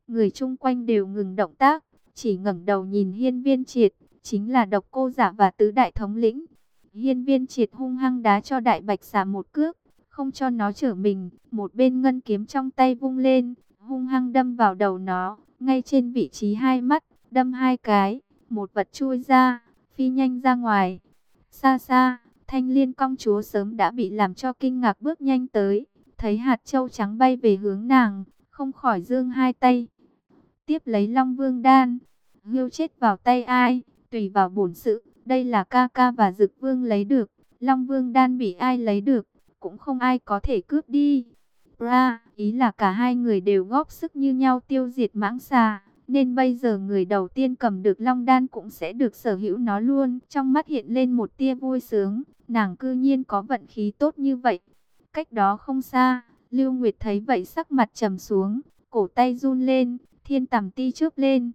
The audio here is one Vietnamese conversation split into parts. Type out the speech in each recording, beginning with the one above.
Người chung quanh đều ngừng động tác, chỉ ngẩng đầu nhìn Hiên Viên Triệt, chính là Độc Cô Giả và tứ đại thống lĩnh. Hiên Viên Triệt hung hăng đá cho Đại Bạch Xà một cước, không cho nó trở mình, một bên ngân kiếm trong tay vung lên, hung hăng đâm vào đầu nó, ngay trên vị trí hai mắt, đâm hai cái, một vật chui ra, phi nhanh ra ngoài. Xa xa, Thanh Liên công chúa sớm đã bị làm cho kinh ngạc bước nhanh tới, thấy hạt châu trắng bay về hướng nàng, không khỏi giương hai tay. Tiếp lấy Long Vương đan, hươu chết vào tay ai, tùy vào bổn sự, đây là ca ca và Dực Vương lấy được, Long Vương đan bị ai lấy được, cũng không ai có thể cướp đi. Ra, ý là cả hai người đều góp sức như nhau tiêu diệt mãng xà, nên bây giờ người đầu tiên cầm được Long đan cũng sẽ được sở hữu nó luôn. Trong mắt hiện lên một tia vui sướng, nàng cư nhiên có vận khí tốt như vậy. Cách đó không xa, Lưu Nguyệt thấy vậy sắc mặt trầm xuống, cổ tay run lên, thiên tầm ti chớp lên.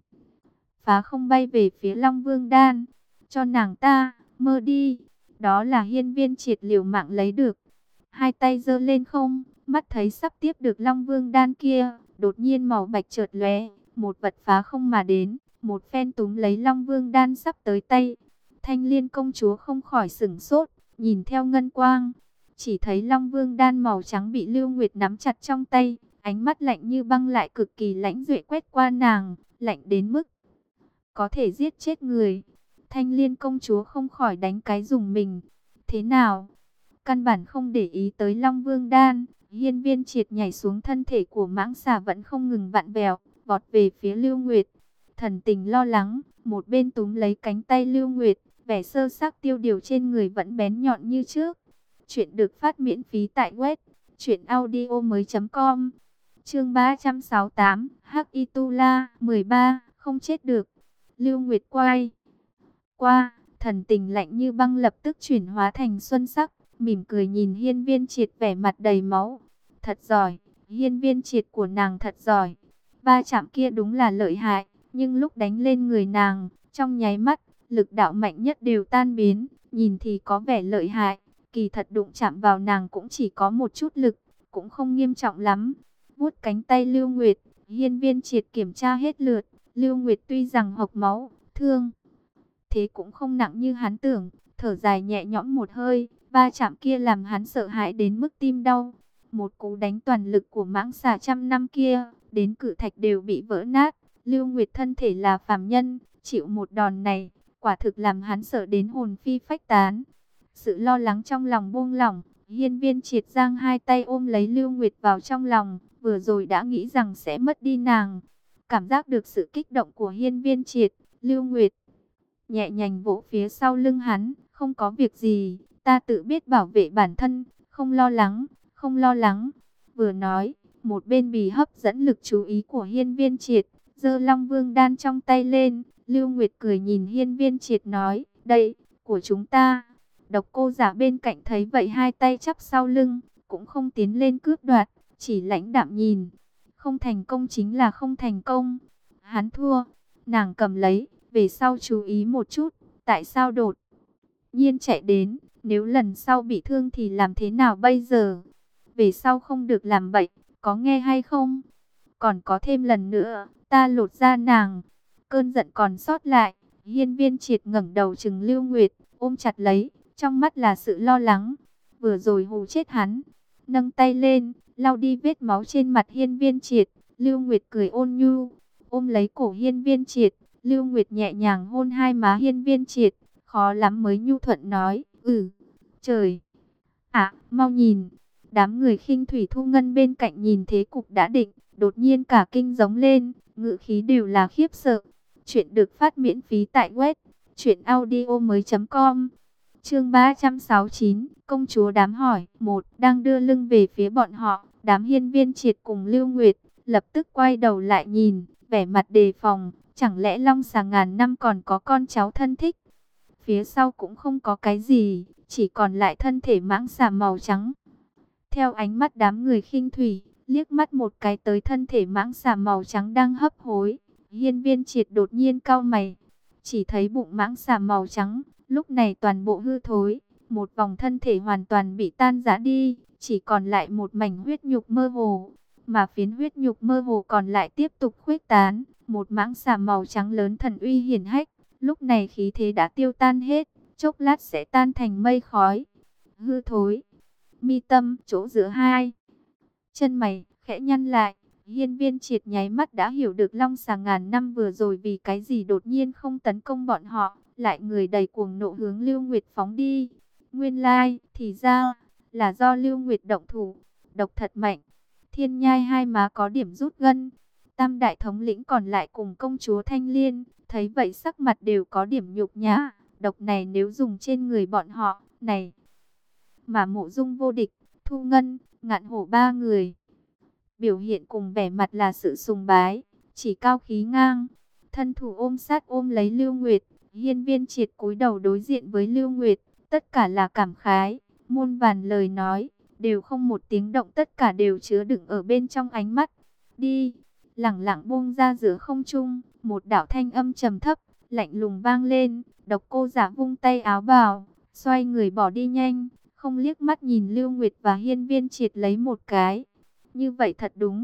Phá không bay về phía Long Vương đan, cho nàng ta, mơ đi. Đó là Hiên Viên Triệt liều mạng lấy được. Hai tay giơ lên không, mắt thấy sắp tiếp được Long Vương đan kia, đột nhiên màu bạch chợt lóe, một vật phá không mà đến, một phen túm lấy Long Vương đan sắp tới tay. Thanh Liên công chúa không khỏi sửng sốt, nhìn theo ngân quang, chỉ thấy Long Vương đan màu trắng bị Lưu Nguyệt nắm chặt trong tay, ánh mắt lạnh như băng lại cực kỳ lãnh duệ quét qua nàng, lạnh đến mức có thể giết chết người. Thanh Liên công chúa không khỏi đánh cái rùng mình. Thế nào? Căn bản không để ý tới Long Vương đan, Hiên Viên Triệt nhảy xuống, thân thể của mãng xà vẫn không ngừng vặn vẹo, vọt về phía Lưu Nguyệt. Thần tình lo lắng, một bên túm lấy cánh tay Lưu Nguyệt, vẻ sơ xác tiêu điều trên người vẫn bén nhọn như trước. Chuyện được phát miễn phí tại web truyệnaudiomoi.com. Chương 368, Hắc Y Tu La 13, không chết được. Lưu Nguyệt quay qua, thần tình lạnh như băng lập tức chuyển hóa thành xuân sắc, mỉm cười nhìn Hiên Viên Triệt vẻ mặt đầy máu. Thật giỏi, Hiên Viên Triệt của nàng thật giỏi. Va chạm kia đúng là lợi hại, nhưng lúc đánh lên người nàng, trong nháy mắt, lực đạo mạnh nhất đều tan biến, nhìn thì có vẻ lợi hại, kỳ thật đụng chạm vào nàng cũng chỉ có một chút lực, cũng không nghiêm trọng lắm. Vuốt cánh tay Lưu Nguyệt, Hiên Viên Triệt kiểm tra hết lượt, Lưu Nguyệt tuy rằng hộc máu, thương thế cũng không nặng như hắn tưởng, thở dài nhẹ nhõm một hơi. Va chạm kia làm hắn sợ hãi đến mức tim đau. Một cú đánh toàn lực của mãng xà trăm năm kia, đến cự thạch đều bị vỡ nát. Lưu Nguyệt thân thể là phàm nhân, chịu một đòn này, quả thực làm hắn sợ đến hồn phi phách tán. Sự lo lắng trong lòng buông lỏng, Hiên Viên Triệt giang hai tay ôm lấy Lưu Nguyệt vào trong lòng, vừa rồi đã nghĩ rằng sẽ mất đi nàng. Cảm giác được sự kích động của Hiên Viên Triệt, Lưu Nguyệt nhẹ nhàng vỗ phía sau lưng hắn, không có việc gì, ta tự biết bảo vệ bản thân, không lo lắng, không lo lắng. Vừa nói, một bên bì hấp dẫn lực chú ý của Hiên Viên Triệt, giơ Long Vương đan trong tay lên. Lưu Nguyệt cười nhìn Hiên Viên Triệt nói, đây, của chúng ta. Độc Cô Giả bên cạnh thấy vậy hai tay chắp sau lưng, cũng không tiến lên cướp đoạt, chỉ lãnh đạm nhìn. Không thành công chính là không thành công. Hắn thua, nàng cầm lấy, về sau chú ý một chút, tại sao đột nhiên chạy đến, nếu lần sau bị thương thì làm thế nào bây giờ? Về sau không được làm bậy, có nghe hay không? Còn có thêm lần nữa, ta lột da nàng. Cơn giận còn sót lại, Hiên Viên Triệt ngẩng đầu trừng Lưu Nguyệt, ôm chặt lấy, trong mắt là sự lo lắng. Vừa rồi hù chết hắn, nâng tay lên, lau đi vết máu trên mặt Hiên Viên Triệt. Lưu Nguyệt cười ôn nhu, ôm lấy cổ Hiên Viên Triệt. Lưu Nguyệt nhẹ nhàng hôn hai má Hiên Viên Triệt, khó lắm mới nhu thuận nói, trời ạ, mau nhìn. Đám người khinh thủy thu ngân bên cạnh nhìn thế cục đã định, đột nhiên cả kinh giống lên, ngữ khí đều là khiếp sợ. Chuyện được phát miễn phí tại web truyệnaudiomoi.com. Chương 369, công chúa đám hỏi. Một, đang đưa lưng về phía bọn họ, đám Hiên Viên Triệt cùng Lưu Nguyệt lập tức quay đầu lại nhìn, vẻ mặt đề phòng. Chẳng lẽ Long Xà ngàn năm còn có con cháu thân thích? Phía sau cũng không có cái gì, chỉ còn lại thân thể mãng xà màu trắng. Theo ánh mắt đám người khinh thủy, liếc mắt một cái tới thân thể mãng xà màu trắng đang hấp hối. Hiên Viên Triệt đột nhiên cau mày, chỉ thấy bụng mãng xà màu trắng, lúc này toàn bộ hư thối. Một vòng thân thể hoàn toàn bị tan rã đi, chỉ còn lại một mảnh huyết nhục mơ hồ. mà phiến huyết nhục mơ hồ còn lại tiếp tục khuếch tán. Một mãng xà màu trắng lớn thần uy hiển hách, lúc này khí thế đã tiêu tan hết, chốc lát sẽ tan thành mây khói. Hư thối, mi tâm, chỗ giữa hai chân mày, khẽ nhăn lại. Hiên Viên Triệt nháy mắt đã hiểu được long xà ngàn năm vừa rồi vì cái gì đột nhiên không tấn công bọn họ, lại người đầy cuồng nộ hướng Lưu Nguyệt phóng đi. Nguyên lai, thì ra, là do Lưu Nguyệt động thủ, độc thật mạnh. Thiên Nhai hai má có điểm rút gân. Tam đại thống lĩnh còn lại cùng công chúa Thanh Liên, thấy vậy sắc mặt đều có điểm nhục nhã. Độc này nếu dùng trên người bọn họ, này, mà Mộ Dung Vô Địch, Thu Ngân, Ngạn Hổ ba người biểu hiện cùng vẻ mặt là sự sùng bái, chỉ cao khí ngang, thân thủ ôm sát ôm lấy Lưu Nguyệt. Hiên Viên Triệt cúi đầu đối diện với Lưu Nguyệt, tất cả là cảm khái, muôn vàn lời nói, đều không một tiếng động, tất cả đều chứa đựng ở bên trong ánh mắt. Đi, lẳng lặng buông ra giữa không trung, một đạo thanh âm trầm thấp, lạnh lùng vang lên. Độc Cô Giả vung tay áo bào, xoay người bỏ đi nhanh, không liếc mắt nhìn Lưu Nguyệt và Hiên Viên Triệt lấy một cái. Như vậy thật đúng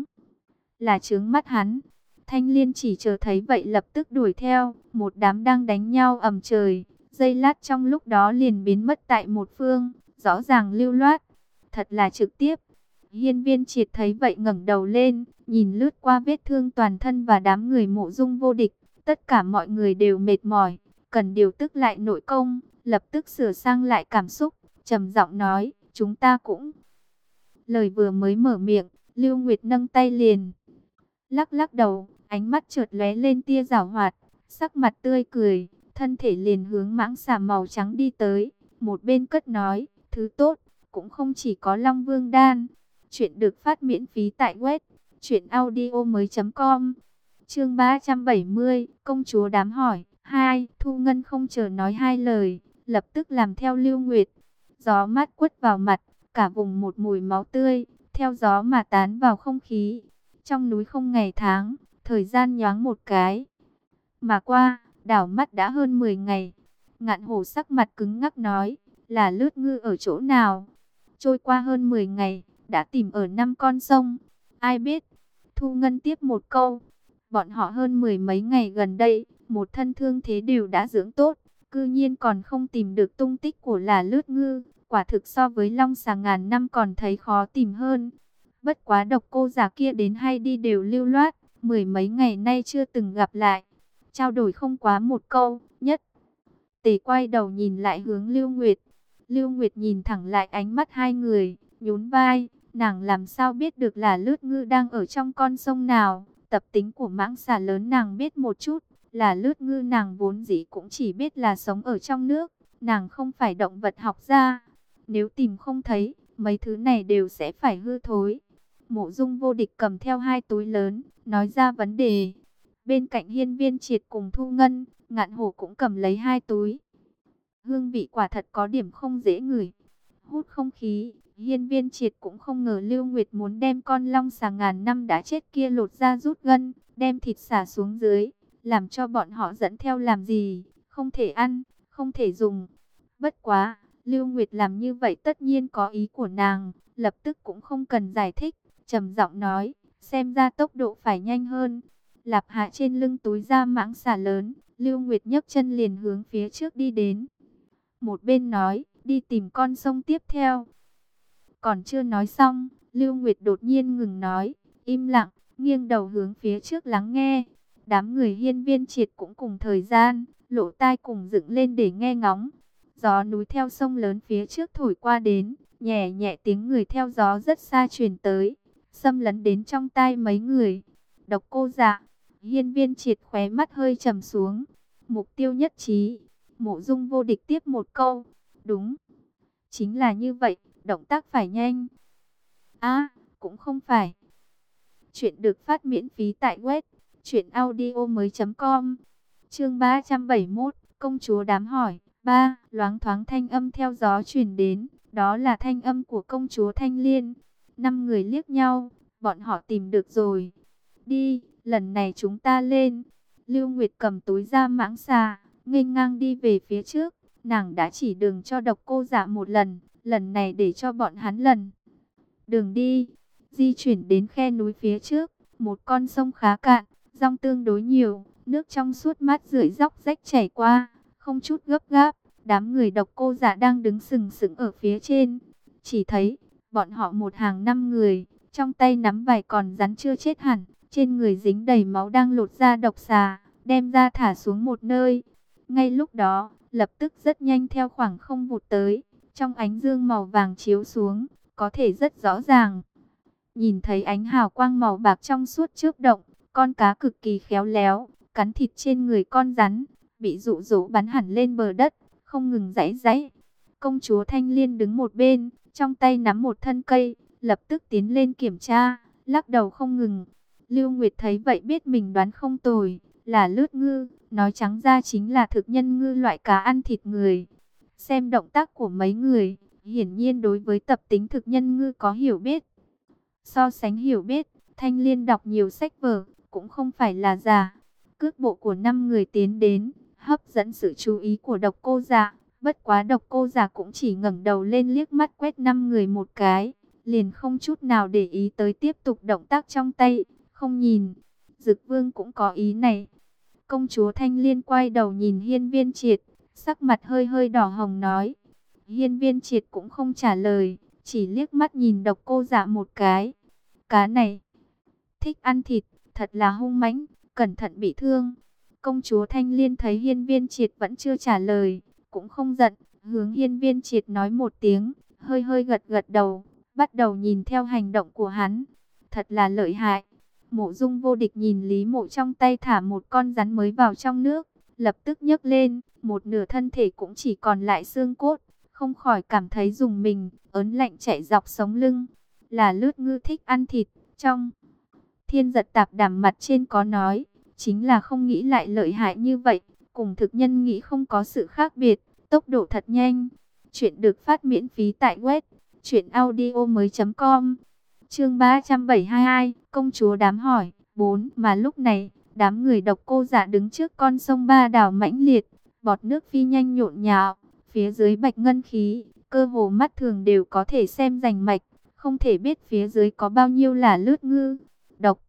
là chướng mắt hắn. Thanh Liên chỉ chờ thấy vậy lập tức đuổi theo, một đám đang đánh nhau ầm trời, giây lát trong lúc đó liền biến mất tại một phương, rõ ràng lưu loát, thật là trực tiếp. Hiên Viên Triệt thấy vậy ngẩng đầu lên, nhìn lướt qua vết thương toàn thân và đám người Mộ Dung Vô Địch, tất cả mọi người đều mệt mỏi, cần điều tức lại nội công, lập tức sửa sang lại cảm xúc, trầm giọng nói, chúng ta cũng. Lời vừa mới mở miệng, Lưu Nguyệt nâng tay liền lắc lắc đầu, ánh mắt chợt lóe lên tia giảo hoạt, sắc mặt tươi cười, thân thể liền hướng mãng xà màu trắng đi tới, một bên cất nói, thứ tốt, cũng không chỉ có Long Vương Đan. Chuyện được phát miễn phí tại web truyệnaudiomoi.com. Chương 370, công chúa đám hỏi 2. Thu Ngân không chờ nói hai lời, lập tức làm theo Lưu Nguyệt. Gió mát quất vào mặt, cả vùng một mùi máu tươi, theo gió mà tán vào không khí. Trong núi không ngày tháng, thời gian nhoáng một cái mà qua, đảo mắt đã hơn 10 ngày. Ngạn Hổ sắc mặt cứng ngắc nói, là Lướt Ngư ở chỗ nào? Trôi qua hơn 10 ngày, đã tìm ở 5 con sông. Ai biết? Thu Ngân tiếp một câu, bọn họ hơn 10 mấy ngày gần đây, một thân thương thế đều đã dưỡng tốt, cư nhiên còn không tìm được tung tích của là Lướt Ngư. Quả thực so với long xà ngàn năm còn thấy khó tìm hơn. Bất quá Độc Cô Giả kia đến hay đi đều lưu loát, 10 mấy ngày nay chưa từng gặp lại. Trao đổi không quá một câu, nhất tề quay đầu nhìn lại hướng Lưu Nguyệt. Lưu Nguyệt nhìn thẳng lại ánh mắt hai người, nhún vai, nàng làm sao biết được là Lướt Ngư đang ở trong con sông nào. Tập tính của mãng xà lớn nàng biết một chút, là Lướt Ngư nàng vốn dĩ cũng chỉ biết là sống ở trong nước, nàng không phải động vật học gia. Nếu tìm không thấy, mấy thứ này đều sẽ phải hư thối. Mộ Dung Vô Địch cầm theo hai túi lớn, nói ra vấn đề. Bên cạnh Hiên Viên Triệt cùng Thu Ngân, Ngạn Hổ cũng cầm lấy hai túi. Hương vị quả thật có điểm không dễ ngửi. Hút không khí, Hiên Viên Triệt cũng không ngờ Lưu Nguyệt muốn đem con long xà ngàn năm đã chết kia lột ra rút gân, đem thịt xả xuống dưới, làm cho bọn họ dẫn theo làm gì, không thể ăn, không thể dùng. Bất quá, Lưu Nguyệt làm như vậy tất nhiên có ý của nàng, lập tức cũng không cần giải thích, trầm giọng nói, xem ra tốc độ phải nhanh hơn. Lạp hạ trên lưng túi da mãng xà lớn, Lưu Nguyệt nhấc chân liền hướng phía trước đi đến. Một bên nói, đi tìm con sông tiếp theo. Còn chưa nói xong, Lưu Nguyệt đột nhiên ngừng nói, im lặng, nghiêng đầu hướng phía trước lắng nghe. Đám người Hiên Viên Triệt cũng cùng thời gian, lỗ tai cùng dựng lên để nghe ngóng. Gió núi theo sông lớn phía trước thổi qua đến, nhẹ nhẹ tiếng người theo gió rất xa truyền tới, xâm lấn đến trong tai mấy người. Độc Cô Dạ, Hiên Viên Triệt khóe mắt hơi trầm xuống. Mục tiêu nhất trí. Mộ Dung Vô Địch tiếp một câu. Đúng, chính là như vậy, động tác phải nhanh. Cũng không phải. Chuyện được phát miễn phí tại web truyệnaudiomoi.com. Chương 371, công chúa đám hỏi 3. Loáng thoáng thanh âm theo gió truyền đến, đó là thanh âm của công chúa Thanh Liên. 5 người liếc nhau, bọn họ tìm được rồi. Đi, lần này chúng ta lên. Lưu Nguyệt cầm túi da mãng xà, nghênh ngang đi về phía trước. Nàng đã chỉ đường cho Độc Cô Dạ một lần, lần này để cho bọn hắn lần đường đi. di chuyển đến khe núi phía trước, một con sông khá cạn, dòng tương đối nhiều, nước trong suốt mát rượi róc rách chảy qua, không chút gấp gáp. Đám người Độc Cô Dạ đang đứng sừng sững ở phía trên, chỉ thấy bọn họ một hàng 5 người, trong tay nắm vài con rắn chưa chết hẳn, trên người dính đầy máu đang lột ra độc xà, đem ra thả xuống một nơi. Ngay lúc đó, lập tức rất nhanh theo khoảng không vụt tới, trong ánh dương màu vàng chiếu xuống, có thể rất rõ ràng nhìn thấy ánh hào quang màu bạc trong suốt chớp động, con cá cực kỳ khéo léo, cắn thịt trên người con rắn, bị dụ dỗ bắn hẳn lên bờ đất, không ngừng giãy giãy. Công chúa Thanh Liên đứng một bên, trong tay nắm một thân cây, lập tức tiến lên kiểm tra, lắc đầu không ngừng. Lưu Nguyệt thấy vậy biết mình đoán không tồi, là lướt ngư, nói trắng ra chính là thực nhân ngư, loại cá ăn thịt người. Xem động tác của mấy người, hiển nhiên đối với tập tính thực nhân ngư có hiểu biết. So sánh hiểu biết, Thanh Liên đọc nhiều sách vở, cũng không phải là giả. Cước bộ của 5 người tiến đến, hấp dẫn sự chú ý của Độc Cô Dạ. Bất quá Độc Cô Dạ cũng chỉ ngẩng đầu lên liếc mắt quét 5 người một cái, liền không chút nào để ý tới, tiếp tục động tác trong tay, không nhìn. Dực Vương cũng có ý này. Công chúa Thanh Liên quay đầu nhìn Hiên Viên Triệt, sắc mặt hơi hơi đỏ hồng nói. Hiên Viên Triệt cũng không trả lời, chỉ liếc mắt nhìn Độc Cô Dạ một cái. Cá này thích ăn thịt, thật là hung mãnh, cẩn thận bị thương. Công chúa Thanh Liên thấy Hiên Viên Triệt vẫn chưa trả lời, cũng không giận, hướng Hiên Viên Triệt nói một tiếng, hơi hơi gật gật đầu, bắt đầu nhìn theo hành động của hắn. Thật là lợi hại. Mộ Dung Vô Địch nhìn Lý Mộ trong tay thả một con rắn mới vào trong nước, lập tức nhấc lên, một nửa thân thể cũng chỉ còn lại xương cốt, không khỏi cảm thấy rùng mình, ớn lạnh chạy dọc sống lưng. Là lướt ngư thích ăn thịt, trong Thiên Giật Tạp Đàm mặt trên có nói, chính là không nghĩ lại lợi hại như vậy, cùng thực nhân nghĩ không có sự khác biệt, tốc độ thật nhanh. Chuyện được phát miễn phí tại web truyệnaudiomoi.com. Chương 372, công chúa đám hỏi 4. Mà lúc này, đám người Độc Cô Dạ đứng trước con sông Ba Đảo mãnh liệt, bọt nước phi nhanh nhộn nhạo, phía dưới bạch ngân khí, cơ hồ mắt thường đều có thể xem rành mạch, không thể biết phía dưới có bao nhiêu là lướt ngư. Độc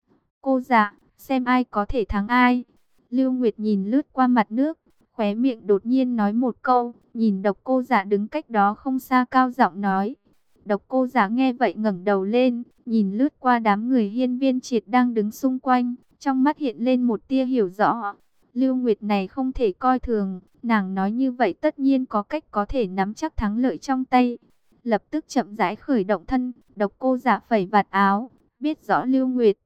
Cô Dạ, xem ai có thể thắng ai. Lưu Nguyệt nhìn lướt qua mặt nước, khóe miệng đột nhiên nói một câu, nhìn Độc Cô Dạ đứng cách đó không xa cao giọng nói. Độc Cô Dạ nghe vậy ngẩng đầu lên, nhìn lướt qua đám người Hiên Viên Triệt đang đứng xung quanh, trong mắt hiện lên một tia hiểu rõ. Lưu Nguyệt này không thể coi thường, nàng nói như vậy tất nhiên có cách có thể nắm chắc thắng lợi trong tay. Lập tức chậm rãi khởi động thân, Độc Cô Dạ phẩy vạt áo, biết rõ Lưu Nguyệt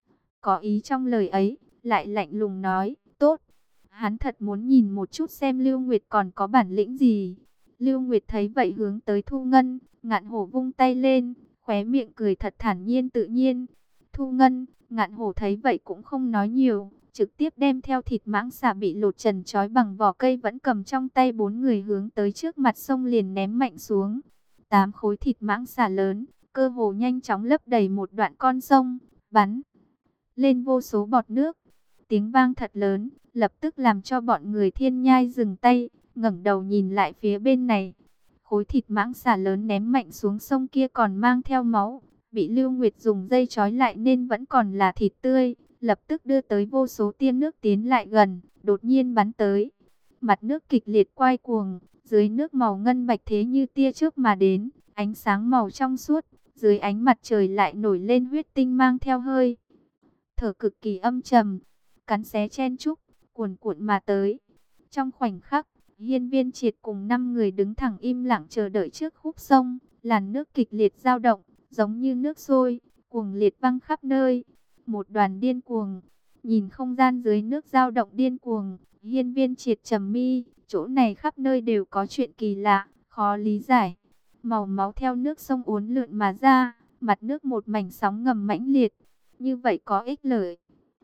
có ý trong lời ấy, lại lạnh lùng nói, tốt. Hắn thật muốn nhìn một chút xem Lưu Nguyệt còn có bản lĩnh gì. Lưu Nguyệt thấy vậy hướng tới Thu Ngân, Ngạn Hổ vung tay lên, khóe miệng cười thật thản nhiên tự nhiên. Thu Ngân, Ngạn Hổ thấy vậy cũng không nói nhiều, trực tiếp đem theo thịt mãng xà bị lột trần trói bằng vỏ cây vẫn cầm trong tay 4 người hướng tới trước mặt sông liền ném mạnh xuống. 8 khối thịt mãng xà lớn, cơ hồ nhanh chóng lấp đầy một đoạn con sông, bắn lên vô số bọt nước. Tiếng vang thật lớn, lập tức làm cho bọn người Thiên Nhai dừng tay, ngẩng đầu nhìn lại phía bên này. Khối thịt mãng xà lớn ném mạnh xuống sông kia còn mang theo máu, bị Lưu Nguyệt dùng dây trói lại nên vẫn còn là thịt tươi, lập tức đưa tới vô số tia nước tiến lại gần, đột nhiên bắn tới. Mặt nước kịch liệt quay cuồng, dưới nước màu ngân bạch thế như tia chớp mà đến, ánh sáng màu trong suốt, dưới ánh mặt trời lại nổi lên huyết tinh mang theo hơi thở cực kỳ âm trầm, cắn xé chen chúc, cuồn cuộn mà tới. Trong khoảnh khắc, Hiên Viên Triệt cùng 5 người đứng thẳng im lặng chờ đợi trước khúc sông, làn nước kịch liệt dao động, giống như nước sôi, cuồng liệt văng khắp nơi. Một đoàn điên cuồng, nhìn không gian dưới nước dao động điên cuồng, Hiên Viên Triệt trầm mi, chỗ này khắp nơi đều có chuyện kỳ lạ, khó lý giải. Màu máu theo nước sông uốn lượn mà ra, mặt nước một mảnh sóng ngầm mãnh liệt. Như vậy có ích lợi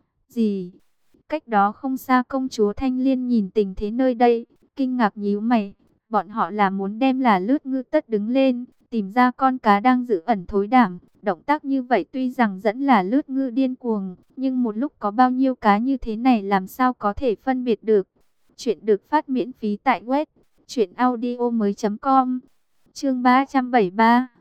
gì? Cách đó không xa công chúa Thanh Liên nhìn tình thế nơi đây, kinh ngạc nhíu mày. Bọn họ là muốn đem là lướt ngư tất đứng lên, tìm ra con cá đang giữ ẩn thối đảm. Động tác như vậy tuy rằng dẫn là lướt ngư điên cuồng, nhưng một lúc có bao nhiêu cá như thế này làm sao có thể phân biệt được. Chuyện được phát miễn phí tại web truyệnaudiomoi.com. Chương 373,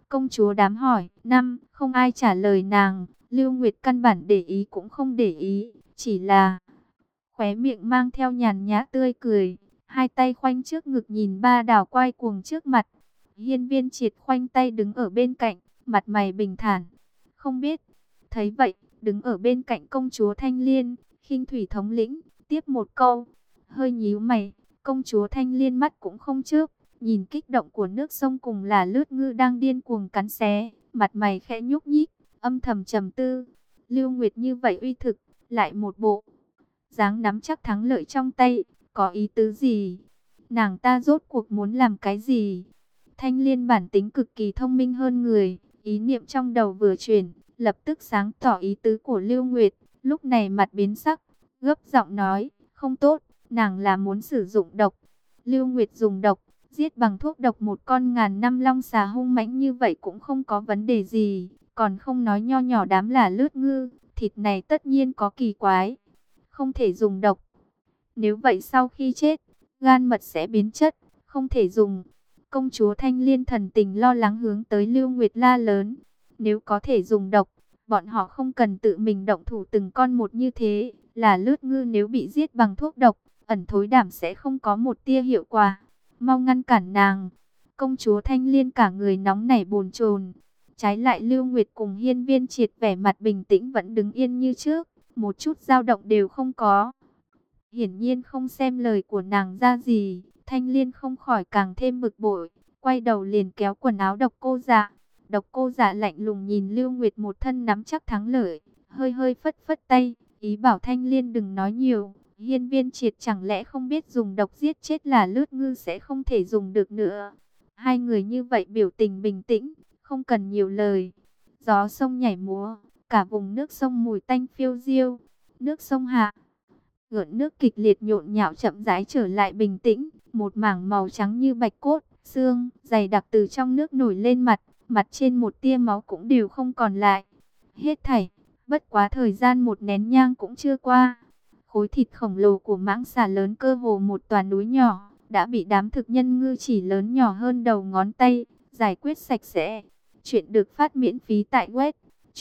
Công chúa đám hỏi. 5. Không ai trả lời nàng. Lưu Nguyệt căn bản để ý cũng không để ý, chỉ là khóe miệng mang theo nhàn nhã tươi cười, hai tay khoanh trước ngực nhìn ba đảo quay cuồng trước mặt. Hiên Viên Triệt khoanh tay đứng ở bên cạnh, mặt mày bình thản. Không biết. Thấy vậy, đứng ở bên cạnh công chúa Thanh Liên, khinh thủy thống lĩnh, tiếp một câu. Hơi nhíu mày, công chúa Thanh Liên mắt cũng không chớp, nhìn kích động của nước sông cùng là lướt ngư đang điên cuồng cắn xé, mặt mày khẽ nhúc nhích, âm thầm trầm tư. Lưu Nguyệt như vậy uy thực, lại một bộ dáng nắm chắc thắng lợi trong tay, có ý tứ gì? Nàng ta rốt cuộc muốn làm cái gì? Thanh Liên bản tính cực kỳ thông minh hơn người, ý niệm trong đầu vừa chuyển, lập tức sáng tỏ ý tứ của Lưu Nguyệt, lúc này mặt biến sắc, gấp giọng nói, không tốt, nàng là muốn sử dụng độc. Lưu Nguyệt dùng độc, giết bằng thuốc độc một con ngàn năm long xà hung mãnh như vậy cũng không có vấn đề gì, còn không nói nho nhỏ đám là lướt ngư, thịt này tất nhiên có kỳ quái, không thể dùng độc. Nếu vậy sau khi chết, gan mật sẽ biến chất, không thể dùng. Công chúa Thanh Liên thần tình lo lắng hướng tới Lưu Nguyệt la lớn. Nếu có thể dùng độc, bọn họ không cần tự mình động thủ từng con một như thế. Là lướt ngư nếu bị giết bằng thuốc độc, ẩn thối đảm sẽ không có một tia hiệu quả. Mau ngăn cản nàng. Công chúa Thanh Liên cả người nóng nảy bồn chồn. Trái lại Lưu Nguyệt cùng Hiên Viên Triệt vẻ mặt bình tĩnh vẫn đứng yên như trước, một chút dao động đều không có. Hiển nhiên không xem lời của nàng ra gì, Thanh Liên không khỏi càng thêm bực bội, quay đầu liền kéo quần áo Độc Cô Dạ. Độc Cô Dạ lạnh lùng nhìn Lưu Nguyệt một thân nắm chắc thắng lợi, hơi hơi phất phất tay, ý bảo Thanh Liên đừng nói nhiều. Hiên Viên Triệt chẳng lẽ không biết dùng độc giết chết là lướt ngư sẽ không thể dùng được nữa. Hai người như vậy biểu tình bình tĩnh, không cần nhiều lời. Gió sông nhảy múa, cả vùng nước sông mùi tanh phiêu diêu. Nước sông hạ, gợn nước kịch liệt nhộn nhạo chậm rãi trở lại bình tĩnh, một mảng màu trắng như bạch cốt, xương, dày đặc từ trong nước nổi lên mặt trên một tia máu cũng đều không còn lại. Hết thảy, bất quá thời gian một nén nhang cũng chưa qua. Khối thịt khổng lồ của mãng xà lớn cơ hồ một tòa núi nhỏ, đã bị đám thực nhân ngư chỉ lớn nhỏ hơn đầu ngón tay, giải quyết sạch sẽ. Chuyện được phát miễn phí tại web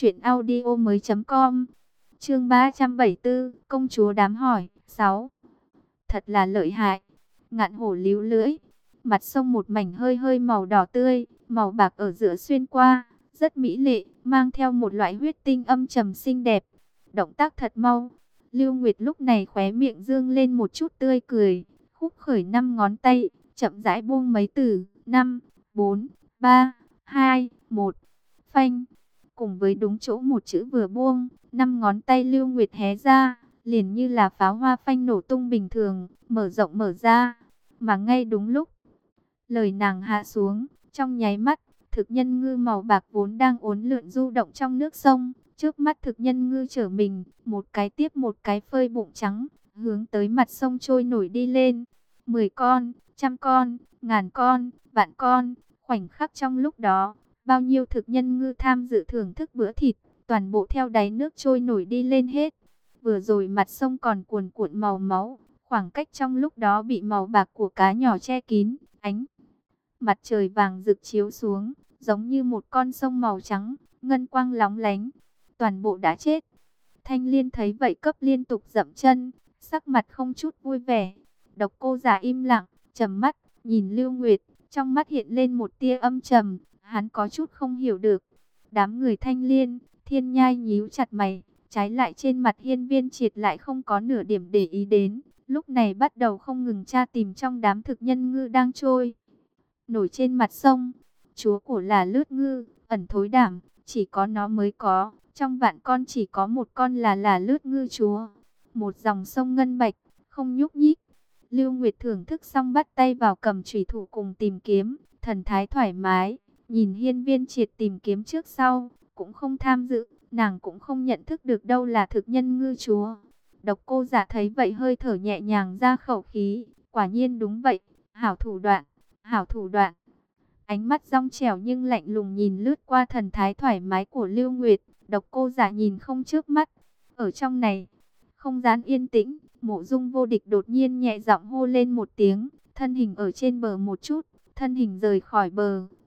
truyệnaudiomoi.com. Chương 374, công chúa đám hỏi. 6. Thật là lợi hại. Ngạn hổ líu lưỡi. Mặt sông một mảnh hơi hơi màu đỏ tươi, màu bạc ở giữa xuyên qua, rất mỹ lệ, mang theo một loại huyết tinh âm trầm xinh đẹp. Động tác thật mau. Lưu Nguyệt lúc này khóe miệng dương lên một chút tươi cười, khúc khởi 5 ngón tay, chậm rãi buông mấy từ, 5, 4, 3, 2, 1. Phanh. Cùng với đúng chỗ một chữ vừa buông, 5 ngón tay Lưu Nguyệt hé ra, liền như là pháo hoa phanh nổ tung bình thường, mở rộng mở ra. Mà ngay đúng lúc lời nàng hạ xuống, trong nháy mắt, thực nhân ngư màu bạc vốn đang uốn lượn du động trong nước sông, trước mắt thực nhân ngư trở mình, một cái tiếp một cái phơi bụng trắng, hướng tới mặt sông trôi nổi đi lên. 10 con, trăm con, ngàn con, vạn con, khoảnh khắc trong lúc đó, bao nhiêu thực nhân ngư tham dự thưởng thức bữa thịt, toàn bộ theo đáy nước trôi nổi đi lên hết. Vừa rồi mặt sông còn cuồn cuộn màu máu, khoảng cách trong lúc đó bị màu bạc của cá nhỏ che kín, ánh mặt trời vàng rực chiếu xuống, giống như một con sông màu trắng, ngân quang lóng lánh, toàn bộ đã chết. Thanh Liên thấy vậy cấp liên tục dậm chân, sắc mặt không chút vui vẻ. Độc Cô Dạ im lặng, trầm mắt, nhìn Lưu Nguyệt, trong mắt hiện lên một tia âm trầm, hắn có chút không hiểu được. Đám người Thanh Liên, Thiên Nhai nhíu chặt mày, trái lại trên mặt Hiên Viên Triệt lại không có nửa điểm để ý đến, lúc này bắt đầu không ngừng tra tìm trong đám thực nhân ngư đang trôi nổi trên mặt sông. Chúa của là lướt ngư, ẩn thối đảm, chỉ có nó mới có, trong vạn con chỉ có một con là lướt ngư chúa. Một dòng sông ngân bạch, không nhúc nhích. Lưu Nguyệt thưởng thức xong bắt tay vào cầm chủy thủ cùng tìm kiếm, thần thái thoải mái, nhìn Hiên Viên Triệt tìm kiếm trước sau, cũng không tham dự, nàng cũng không nhận thức được đâu là thực nhân ngư chúa. Độc Cô Dạ thấy vậy hơi thở nhẹ nhàng ra khẩu khí, quả nhiên đúng vậy, hảo thủ đoạn, hảo thủ đoạn. Ánh mắt trong trẻo nhưng lạnh lùng nhìn lướt qua thần thái thoải mái của Lưu Nguyệt, Độc Cô Dạ nhìn không chớp mắt. Ở trong này, không gian yên tĩnh, Mộ Dung Vô Địch đột nhiên nhẹ giọng hô lên một tiếng, thân hình ở trên bờ một chút, thân hình rời khỏi bờ,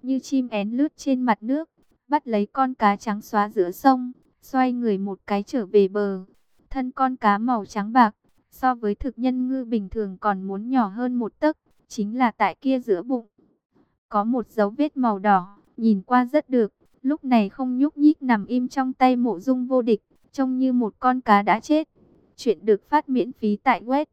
như chim én lướt trên mặt nước, bắt lấy con cá trắng xóa giữa sông, xoay người một cái trở về bờ. Thân con cá màu trắng bạc, so với thực nhân ngư bình thường còn muốn nhỏ hơn một tấc, chính là tại kia giữa bụng. Có một dấu vết màu đỏ, nhìn qua rất được, lúc này không nhúc nhích nằm im trong tay Mộ Dung Vô Địch, trông như một con cá đã chết. Chuyện được phát miễn phí tại web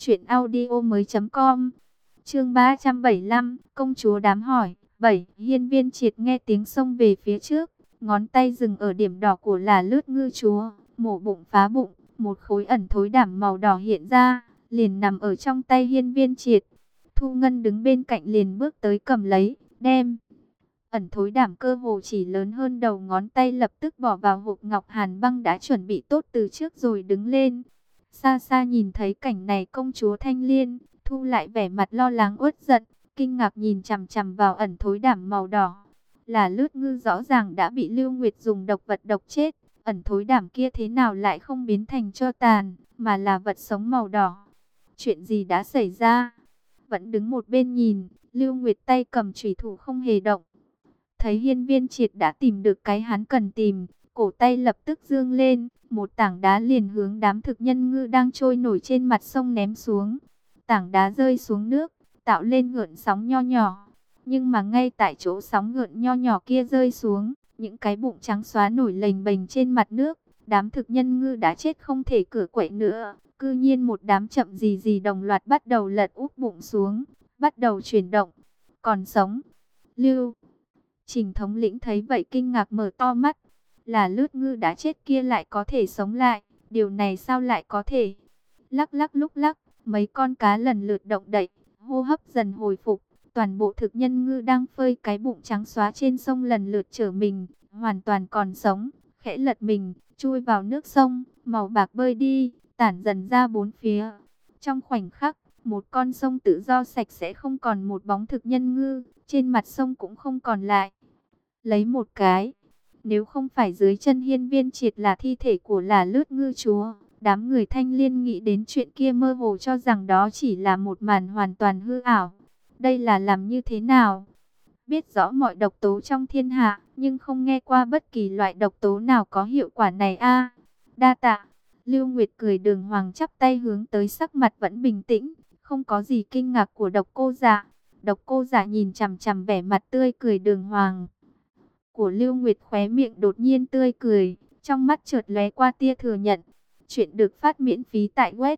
truyệnaudiomoi.com. Chương 375, công chúa đám hỏi. 7. Hiên Viên Triệt nghe tiếng xông về phía trước, ngón tay dừng ở điểm đỏ của là lướt ngư chúa, mổ bụng phá bụng, một khối ẩn thối đảm màu đỏ hiện ra, liền nằm ở trong tay Hiên Viên Triệt. Thu Ngân đứng bên cạnh liền bước tới cầm lấy, đem ẩn thối đảm cơ hồ chỉ lớn hơn đầu ngón tay lập tức bỏ vào hộp ngọc hàn băng đã chuẩn bị tốt từ trước rồi đứng lên. Xa xa nhìn thấy cảnh này công chúa Thanh Liên, thu lại vẻ mặt lo lắng uất giận, kinh ngạc nhìn chằm chằm vào ẩn thối đảm màu đỏ. Là lướt ngư rõ ràng đã bị Lưu Nguyệt dùng độc vật độc chết, ẩn thối đảm kia thế nào lại không biến thành tro tàn, mà là vật sống màu đỏ. Chuyện gì đã xảy ra? Vẫn đứng một bên nhìn, Lưu Nguyệt tay cầm chủy thủ không hề động. Thấy Hiên Viên Triệt đã tìm được cái hắn cần tìm, cổ tay lập tức dương lên, một tảng đá liền hướng đám thực nhân ngư đang trôi nổi trên mặt sông ném xuống. Tảng đá rơi xuống nước, tạo lên gợn sóng nho nhỏ. Nhưng mà ngay tại chỗ sóng gợn nho nhỏ kia rơi xuống, những cái bụng trắng xóa nổi lềnh bềnh trên mặt nước. Đám thực nhân ngư đã chết không thể cựa quậy nữa. Cư nhiên một đám chậm gì gì đồng loạt bắt đầu lật úp bụng xuống, bắt đầu chuyển động. Còn sống. Lưu Trình thống lĩnh thấy vậy kinh ngạc mở to mắt. Là lướt ngư đã chết kia lại có thể sống lại. Điều này sao lại có thể? Lắc lắc lúc lắc, mấy con cá lần lượt động đậy, hô hấp dần hồi phục. Toàn bộ thực nhân ngư đang phơi cái bụng trắng xóa trên sông lần lượt trở mình, hoàn toàn còn sống, khẽ lật mình, chui vào nước sông, màu bạc bơi đi, tản dần ra bốn phía. Trong khoảnh khắc, một con sông tự do sạch sẽ không còn một bóng thực nhân ngư, trên mặt sông cũng không còn lại. Lấy một cái, nếu không phải dưới chân Hiên Viên Triệt là thi thể của là lướt ngư chúa, đám người Thanh Liên nghĩ đến chuyện kia mơ hồ cho rằng đó chỉ là một màn hoàn toàn hư ảo. Đây là làm như thế nào? Biết rõ mọi độc tố trong thiên hạ, nhưng không nghe qua bất kỳ loại độc tố nào có hiệu quả này a. Đa tạ. Lưu Nguyệt cười đường hoàng chắp tay hướng tới sắc mặt vẫn bình tĩnh, không có gì kinh ngạc của độc cô dạ. Độc cô dạ nhìn chằm chằm vẻ mặt tươi cười đường hoàng của Lưu Nguyệt, khóe miệng đột nhiên tươi cười, trong mắt chợt lóe qua tia thừa nhận. Chuyện được phát miễn phí tại web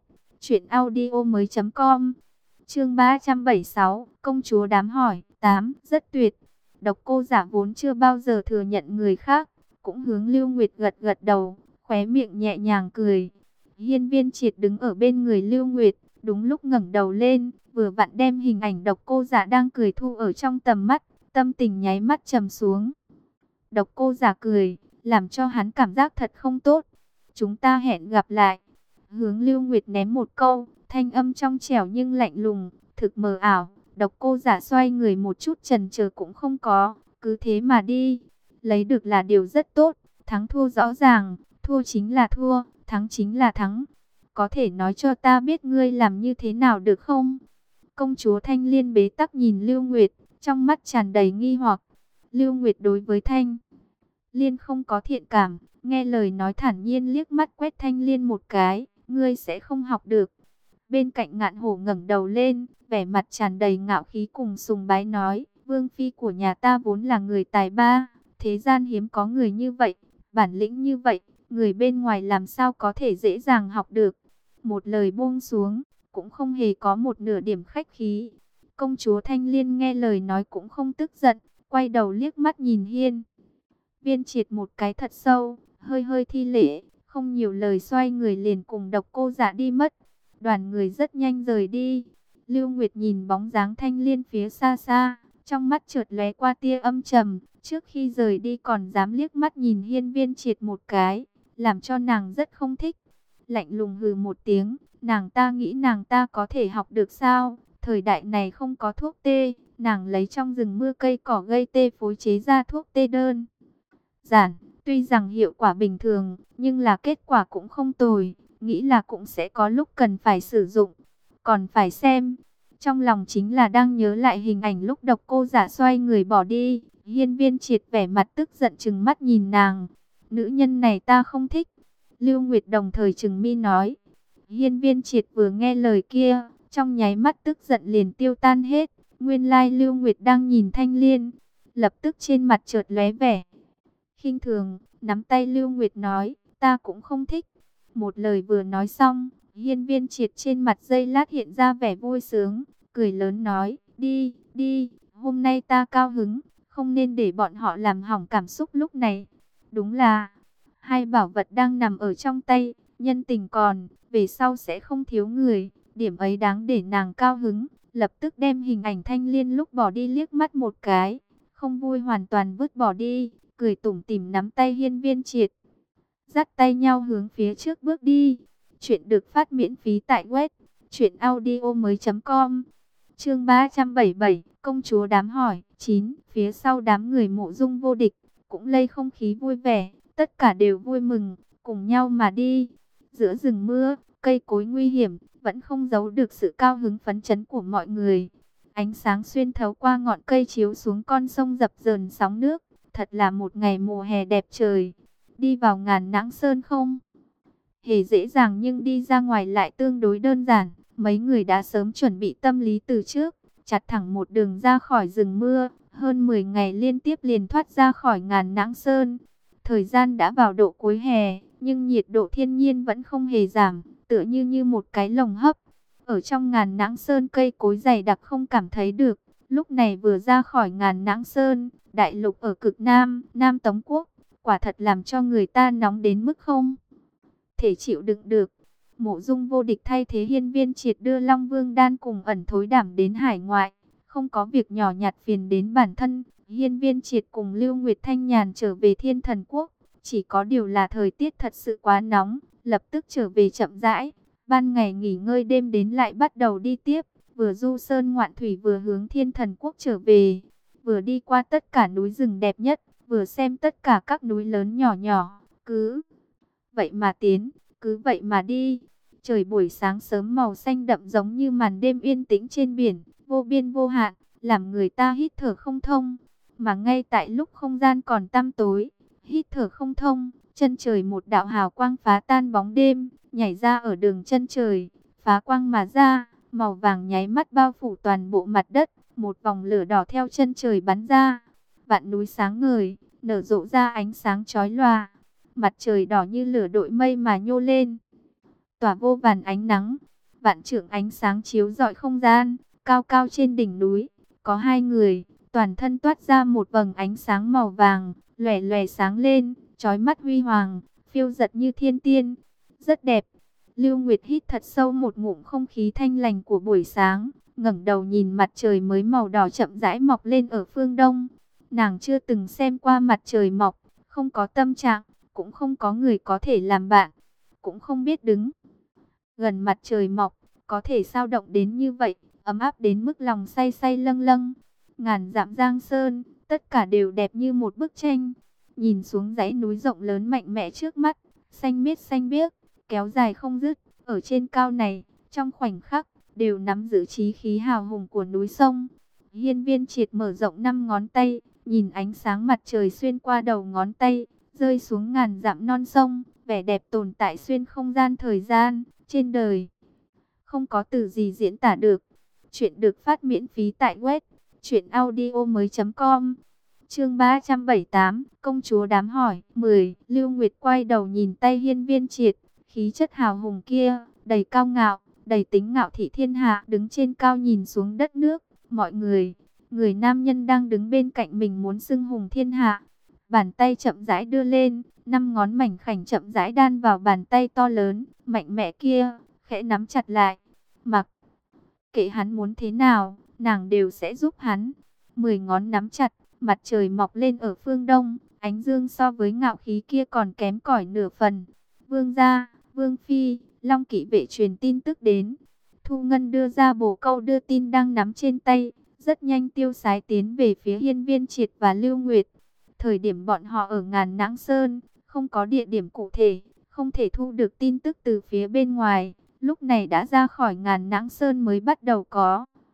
truyệnaudiomoi.com. Chương 376, công chúa đám hỏi. 8. Rất tuyệt. Độc cô giả vốn chưa bao giờ thừa nhận người khác, cũng hướng Lưu Nguyệt gật gật đầu, khóe miệng nhẹ nhàng cười. Hiên Viên Triệt đứng ở bên người Lưu Nguyệt, đúng lúc ngẩng đầu lên, vừa vặn đem hình ảnh độc cô giả đang cười thu ở trong tầm mắt, tâm tình nháy mắt trầm xuống. Độc cô giả cười, làm cho hắn cảm giác thật không tốt. Chúng ta hẹn gặp lại. Hướng Lưu Nguyệt ném một câu, thanh âm trong trẻo nhưng lạnh lùng, thực mờ ảo. Độc cô giả xoay người một chút chần chờ cũng không có, cứ thế mà đi. Lấy được là điều rất tốt, thắng thua rõ ràng, thua chính là thua, thắng chính là thắng. Có thể nói cho ta biết ngươi làm như thế nào được không? Công chúa Thanh Liên bế tắc nhìn Lưu Nguyệt, trong mắt tràn đầy nghi hoặc. Lưu Nguyệt đối với Thanh Liên không có thiện cảm, nghe lời nói thản nhiên liếc mắt quét Thanh Liên một cái, ngươi sẽ không học được. Bên cạnh Ngạn Hổ ngẩng đầu lên, vẻ mặt tràn đầy ngạo khí cùng sùng bái nói, vương phi của nhà ta vốn là người tài ba, thế gian hiếm có người như vậy, bản lĩnh như vậy, người bên ngoài làm sao có thể dễ dàng học được. Một lời buông xuống, cũng không hề có một nửa điểm khách khí. Công chúa Thanh Liên nghe lời nói cũng không tức giận, quay đầu liếc mắt nhìn Hiên Viên Triệt một cái thật sâu, hơi hơi thi lễ, không nhiều lời xoay người liền cùng độc cô giả đi mất. Đoàn người rất nhanh rời đi. Lưu Nguyệt nhìn bóng dáng Thanh Liên phía xa xa, trong mắt chợt lóe qua tia âm trầm, trước khi rời đi còn dám liếc mắt nhìn Hiên Viên Triệt một cái, làm cho nàng rất không thích. Lạnh lùng hừ một tiếng, nàng ta nghĩ nàng ta có thể học được sao? Thời đại này không có thuốc tê, nàng lấy trong rừng mưa cây cỏ gây tê phối chế ra thuốc tê đơn giản, tuy rằng hiệu quả bình thường, nhưng là kết quả cũng không tồi, nghĩ là cũng sẽ có lúc cần phải sử dụng, còn phải xem. trong lòng chính là đang nhớ lại hình ảnh lúc Độc Cô Giả xoay người bỏ đi. Hiên Viên Triệt vẻ mặt tức giận trừng mắt nhìn nàng. Nữ nhân này ta không thích. Lưu Nguyệt đồng thời trừng mi nói. Hiên Viên Triệt vừa nghe lời kia, trong nháy mắt tức giận liền tiêu tan hết. Nguyên lai Lưu Nguyệt đang nhìn Thanh Liên, lập tức trên mặt chợt lóe vẻ khinh thường, nắm tay Lưu Nguyệt nói, ta cũng không thích. Một lời vừa nói xong, Hiên Viên Triệt trên mặt giây lát hiện ra vẻ vui sướng, cười lớn nói, đi, đi, hôm nay ta cao hứng, không nên để bọn họ làm hỏng cảm xúc lúc này. Đúng là, hai bảo vật đang nằm ở trong tay, nhân tình còn, về sau sẽ không thiếu người, điểm ấy đáng để nàng cao hứng. Lập tức đem hình ảnh Thanh Liên lúc bỏ đi liếc mắt một cái, không vui hoàn toàn vứt bỏ đi, cười tủm tỉm nắm tay Hiên Viên Triệt, dắt tay nhau hướng phía trước bước đi. Chuyện được phát miễn phí tại web truyệnaudiomoi.com. Chương 377, công chúa đám hỏi 9, phía sau đám người Mộ Dung Vô Địch cũng lây không khí vui vẻ, tất cả đều vui mừng, cùng nhau mà đi. Giữa rừng mưa, cây cối nguy hiểm, vẫn không giấu được sự cao hứng phấn chấn của mọi người. Ánh sáng xuyên thấu qua ngọn cây chiếu xuống con sông dập dờn sóng nước, thật là một ngày mùa hè đẹp trời. Đi vào Ngàn Nãng Sơn không hề dễ dàng, nhưng đi ra ngoài lại tương đối đơn giản. Mấy người đã sớm chuẩn bị tâm lý từ trước, chặt thẳng một đường ra khỏi rừng mưa. Hơn 10 ngày liên tiếp liền thoát ra khỏi Ngàn Nãng Sơn. Thời gian đã vào độ cuối hè, nhưng nhiệt độ thiên nhiên vẫn không hề giảm, tựa như một cái lồng hấp. Ở trong Ngàn Nãng Sơn cây cối dày đặc không cảm thấy được. Lúc này vừa ra khỏi Ngàn Nãng Sơn, đại lục ở cực Nam, Nam Tống Quốc, quả thật làm cho người ta nóng đến mức không thể chịu đựng được. Mộ Dung Vô Địch thay thế Hiên Viên Triệt đưa Long Vương Đan cùng Ẩn Thối Đảm đến hải ngoại, không có việc nhỏ nhặt phiền đến bản thân. Hiên Viên Triệt cùng Lưu Nguyệt thanh nhàn trở về Thiên Thần Quốc, chỉ có điều là thời tiết thật sự quá nóng, lập tức trở về chậm rãi. Ban ngày nghỉ ngơi, đêm đến lại bắt đầu đi tiếp, vừa du sơn ngoạn thủy vừa hướng Thiên Thần Quốc trở về, vừa đi qua tất cả núi rừng đẹp nhất, vừa xem tất cả các núi lớn nhỏ nhỏ, cứ vậy mà tiến, cứ vậy mà đi. Trời buổi sáng sớm màu xanh đậm giống như màn đêm yên tĩnh trên biển, vô biên vô hạn, làm người ta hít thở không thông. Mà ngay tại lúc không gian còn tăm tối, hít thở không thông, chân trời một đạo hào quang phá tan bóng đêm, nhảy ra ở đường chân trời, phá quang mà ra, màu vàng nháy mắt bao phủ toàn bộ mặt đất, một vòng lửa đỏ theo chân trời bắn ra. Vạn núi sáng ngời, nở rộ ra ánh sáng chói lòa. Mặt trời đỏ như lửa đội mây mà nhô lên, tỏa vô vàn ánh nắng. Vạn trượng ánh sáng chiếu rọi không gian. Cao cao trên đỉnh núi, có hai người, toàn thân toát ra một vầng ánh sáng màu vàng, lòe lòe sáng lên, chói mắt huy hoàng, phiêu dật như thiên tiên. Rất đẹp. Lưu Nguyệt hít thật sâu một ngụm không khí thanh lành của buổi sáng, ngẩng đầu nhìn mặt trời mới màu đỏ chậm rãi mọc lên ở phương đông. Nàng chưa từng xem qua mặt trời mọc, không có tâm trạng, cũng không có người có thể làm bạn, cũng không biết đứng gần mặt trời mọc có thể sao động đến như vậy, ấm áp đến mức lòng say say lâng lâng. Ngàn dặm Giang Sơn, tất cả đều đẹp như một bức tranh. Nhìn xuống dãy núi rộng lớn mạnh mẽ trước mắt, xanh miết xanh biếc, kéo dài không dứt. Ở trên cao này, trong khoảnh khắc, đều nắm giữ chí khí hào hùng của núi sông. Hiên Viên Triệt mở rộng 5 ngón tay, nhìn ánh sáng mặt trời xuyên qua đầu ngón tay, rơi xuống ngàn dặm non sông, vẻ đẹp tồn tại xuyên không gian thời gian, trên đời không có từ gì diễn tả được. Chuyện được phát miễn phí tại web truyệnaudiomoi.com. Chương 378, công chúa đám hỏi 10. Lưu Nguyệt quay đầu nhìn tay Hiên Viên Triệt, khí chất hào hùng kia, đầy cao ngạo, đầy tính ngạo thị thiên hạ, đứng trên cao nhìn xuống đất nước, mọi người. Người nam nhân đang đứng bên cạnh mình muốn xưng hùng thiên hạ. Bàn tay chậm rãi đưa lên, 5 ngón mảnh khảnh chậm rãi đan vào bàn tay to lớn, mạnh mẽ kia, khẽ nắm chặt lại. Mặc kệ hắn muốn thế nào, nàng đều sẽ giúp hắn. 10 ngón nắm chặt, mặt trời mọc lên ở phương đông, ánh dương so với ngạo khí kia còn kém cỏi nửa phần. Vương gia, Vương phi, Long Kỵ vệ truyền tin tức đến. Thu Ngân đưa ra bồ câu đưa tin đang nắm trên tay, rất nhanh tiêu sái tiến về phía Hiên Viên Triệt và Lưu Nguyệt. Thời điểm bọn họ ở Ngàn Nãng Sơn, không có địa điểm cụ thể, không thể thu được tin tức từ phía bên ngoài. Lúc này đã ra khỏi Ngàn Nãng Sơn mới bắt đầu có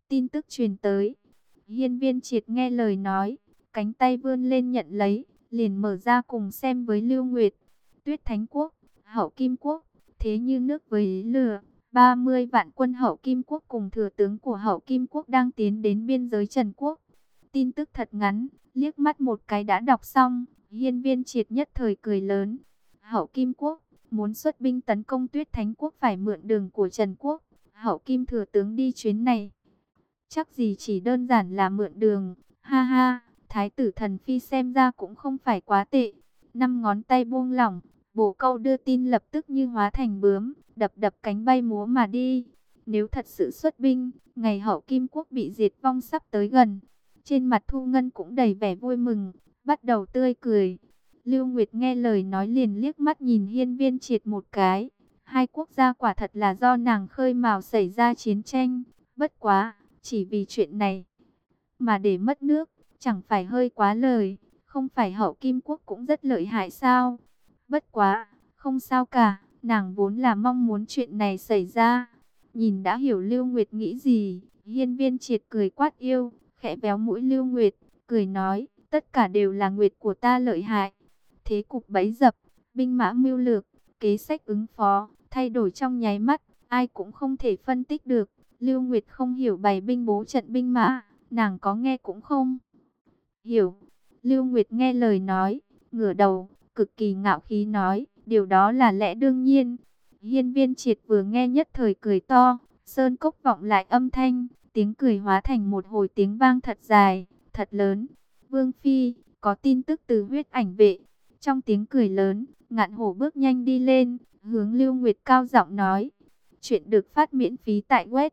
Tin tức truyền tới. Hiên Viên Triệt nghe lời nói, cánh tay vươn lên nhận lấy, liền mở ra cùng xem với Lưu Nguyệt. Tuyết Thánh Quốc, Hậu Kim Quốc, thế như nước với lửa. 30 vạn quân Hậu Kim Quốc cùng thừa tướng của Hậu Kim Quốc đang tiến đến biên giới Trần Quốc. Tin tức thật ngắn, liếc mắt một cái đã đọc xong. Hiên Viên Triệt nhất thời cười lớn. Hậu Kim Quốc muốn xuất binh tấn công Tuyết Thánh Quốc phải mượn đường của Trần Quốc. Hậu Kim thừa tướng đi chuyến này, chắc gì chỉ đơn giản là mượn đường. Ha ha, Thái tử Thần Phi xem ra cũng không phải quá tệ. Năm ngón tay buông lỏng, bồ câu đưa tin lập tức như hóa thành bướm, đập đập cánh bay múa mà đi. Nếu thật sự xuất binh, ngày Hậu Kim Quốc bị diệt vong sắp tới gần. Trên mặt Thu Ngân cũng đầy vẻ vui mừng, bắt đầu tươi cười. Lưu Nguyệt nghe lời nói liền liếc mắt nhìn Hiên Viên Triệt một cái. Hai quốc gia quả thật là do nàng khơi mào xảy ra chiến tranh. Bất quá, chỉ vì chuyện này mà để mất nước, chẳng phải hơi quá lời. Không phải Hậu Kim Quốc cũng rất lợi hại sao? Bất quá, không sao cả, nàng vốn là mong muốn chuyện này xảy ra. Nhìn đã hiểu Lưu Nguyệt nghĩ gì, Hiên Viên Triệt cười quát yêu, khẽ véo mũi Lưu Nguyệt, cười nói, tất cả đều là Nguyệt của ta lợi hại. Thế cục bẫy dập, binh mã mưu lược, kế sách ứng phó, thay đổi trong nháy mắt, ai cũng không thể phân tích được. Lưu Nguyệt không hiểu bày binh bố trận binh mã, nàng có nghe cũng không hiểu. Lưu Nguyệt nghe lời nói, ngửa đầu, cực kỳ ngạo khí nói, điều đó là lẽ đương nhiên. Hiên Viên Triệt vừa nghe nhất thời cười to, sơn cốc vọng lại âm thanh, tiếng cười hóa thành một hồi tiếng vang thật dài, thật lớn. Vương Phi, có tin tức từ Huyết Ảnh Vệ. Trong tiếng cười lớn, Ngạn Hổ bước nhanh đi lên, hướng Lưu Nguyệt cao giọng nói. Chuyện được phát miễn phí tại web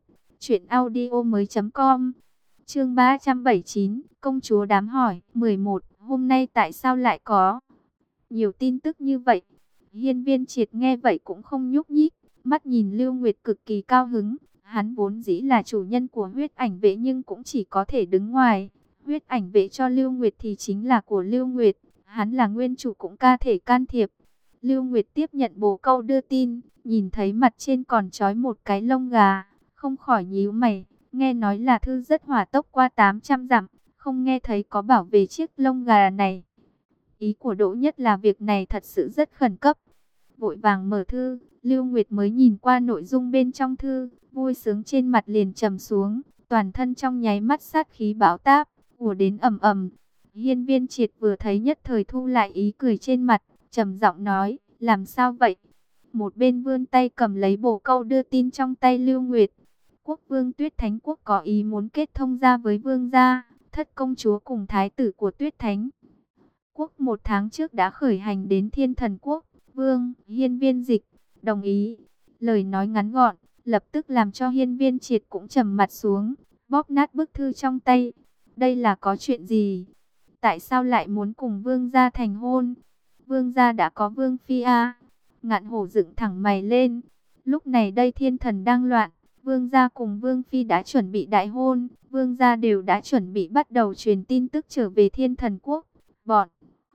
truyệnaudiomoi.com. Chương 379, công chúa đám hỏi 11, hôm nay tại sao lại có nhiều tin tức như vậy? Hiên Viên Triệt nghe vậy cũng không nhúc nhích, mắt nhìn Lưu Nguyệt cực kỳ cao hứng. Hắn vốn dĩ là chủ nhân của Huyết Ảnh Vệ nhưng cũng chỉ có thể đứng ngoài. Huyết Ảnh Vệ cho Lưu Nguyệt thì chính là của Lưu Nguyệt, hắn là nguyên chủ cũng ca thể can thiệp. Lưu Nguyệt tiếp nhận bồ câu đưa tin, nhìn thấy mặt trên còn trói một cái lông gà, không khỏi nhíu mày. Nghe nói là thư rất hỏa tốc qua 800 dặm, không nghe thấy có bảo về chiếc lông gà này. Ý của Đỗ Nhất là việc này thật sự rất khẩn cấp. Vội vàng mở thư, Lưu Nguyệt mới nhìn qua nội dung bên trong thư, vui sướng trên mặt liền trầm xuống, toàn thân trong nháy mắt sát khí bão táp, ùa đến ầm ầm. Hiên Viên Triệt vừa thấy nhất thời thu lại ý cười trên mặt, trầm giọng nói, làm sao vậy? Một bên vươn tay cầm lấy bồ câu đưa tin trong tay Lưu Nguyệt. Quốc vương Tuyết Thánh Quốc có ý muốn kết thông gia với vương gia, thất công chúa cùng thái tử của Tuyết Thánh Quốc 1 tháng trước đã khởi hành đến Thiên Thần Quốc. Vương Hiên Viên Dịch đồng ý. Lời nói ngắn gọn, lập tức làm cho Hiên Viên Triệt cũng trầm mặt xuống, bóp nát bức thư trong tay. Đây là có chuyện gì? Tại sao lại muốn cùng vương gia thành hôn? Vương gia đã có vương phi à? Ngạn Hổ dựng thẳng mày lên. Lúc này đây thiên thần đang loạn, vương gia cùng vương phi đã chuẩn bị đại hôn, vương gia đều đã chuẩn bị bắt đầu truyền tin tức trở về Thiên Thần Quốc. Bọn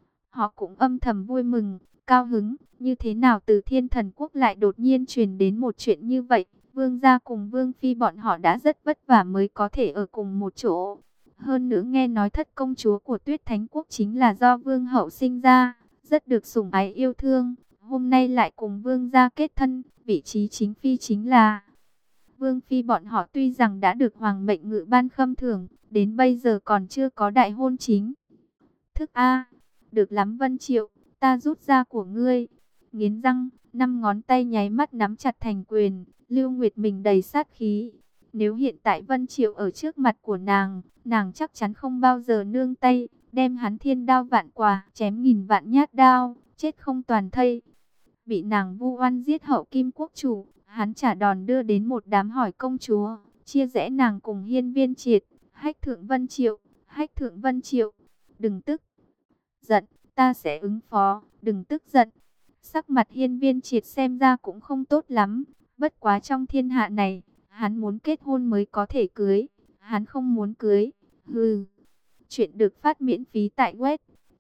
họ cũng âm thầm vui mừng, cao hứng, như thế nào từ Thiên Thần Quốc lại đột nhiên truyền đến một chuyện như vậy. Vương gia cùng vương phi bọn họ đã rất vất vả mới có thể ở cùng một chỗ. Hơn nữa nghe nói thất công chúa của Tuyết Thánh Quốc chính là do vương hậu sinh ra, rất được sủng ái yêu thương. Hôm nay lại cùng vương gia kết thân, vị trí chính phi chính là vương phi. Bọn họ tuy rằng đã được hoàng mệnh ngự ban khâm thưởng, đến bây giờ còn chưa có đại hôn chính thức a. Được lắm Vân Triệu, ta rút ra của ngươi. Nghiến răng, 5 ngón tay nháy mắt nắm chặt thành quyền. Lưu Nguyệt mình đầy sát khí. Nếu hiện tại Vân Triệu ở trước mặt của nàng chắc chắn không bao giờ nương tay, đem hắn thiên đao vạn quả, chém nghìn vạn nhát đao, chết không toàn thây. Bị nàng vu oan giết Hậu Kim Quốc chủ, hắn trả đòn đưa đến một đám hỏi công chúa, chia rẽ nàng cùng Hiên Viên Triệt. Hách Thượng Vân Triệu, Hách Thượng Vân Triệu, đừng tức giận, ta sẽ ứng phó, đừng tức giận. Sắc mặt Hiên Viên Triệt xem ra cũng không tốt lắm, bất quá trong thiên hạ này, hắn muốn kết hôn mới có thể cưới, hắn không muốn cưới, hừ. Chuyện được phát miễn phí tại web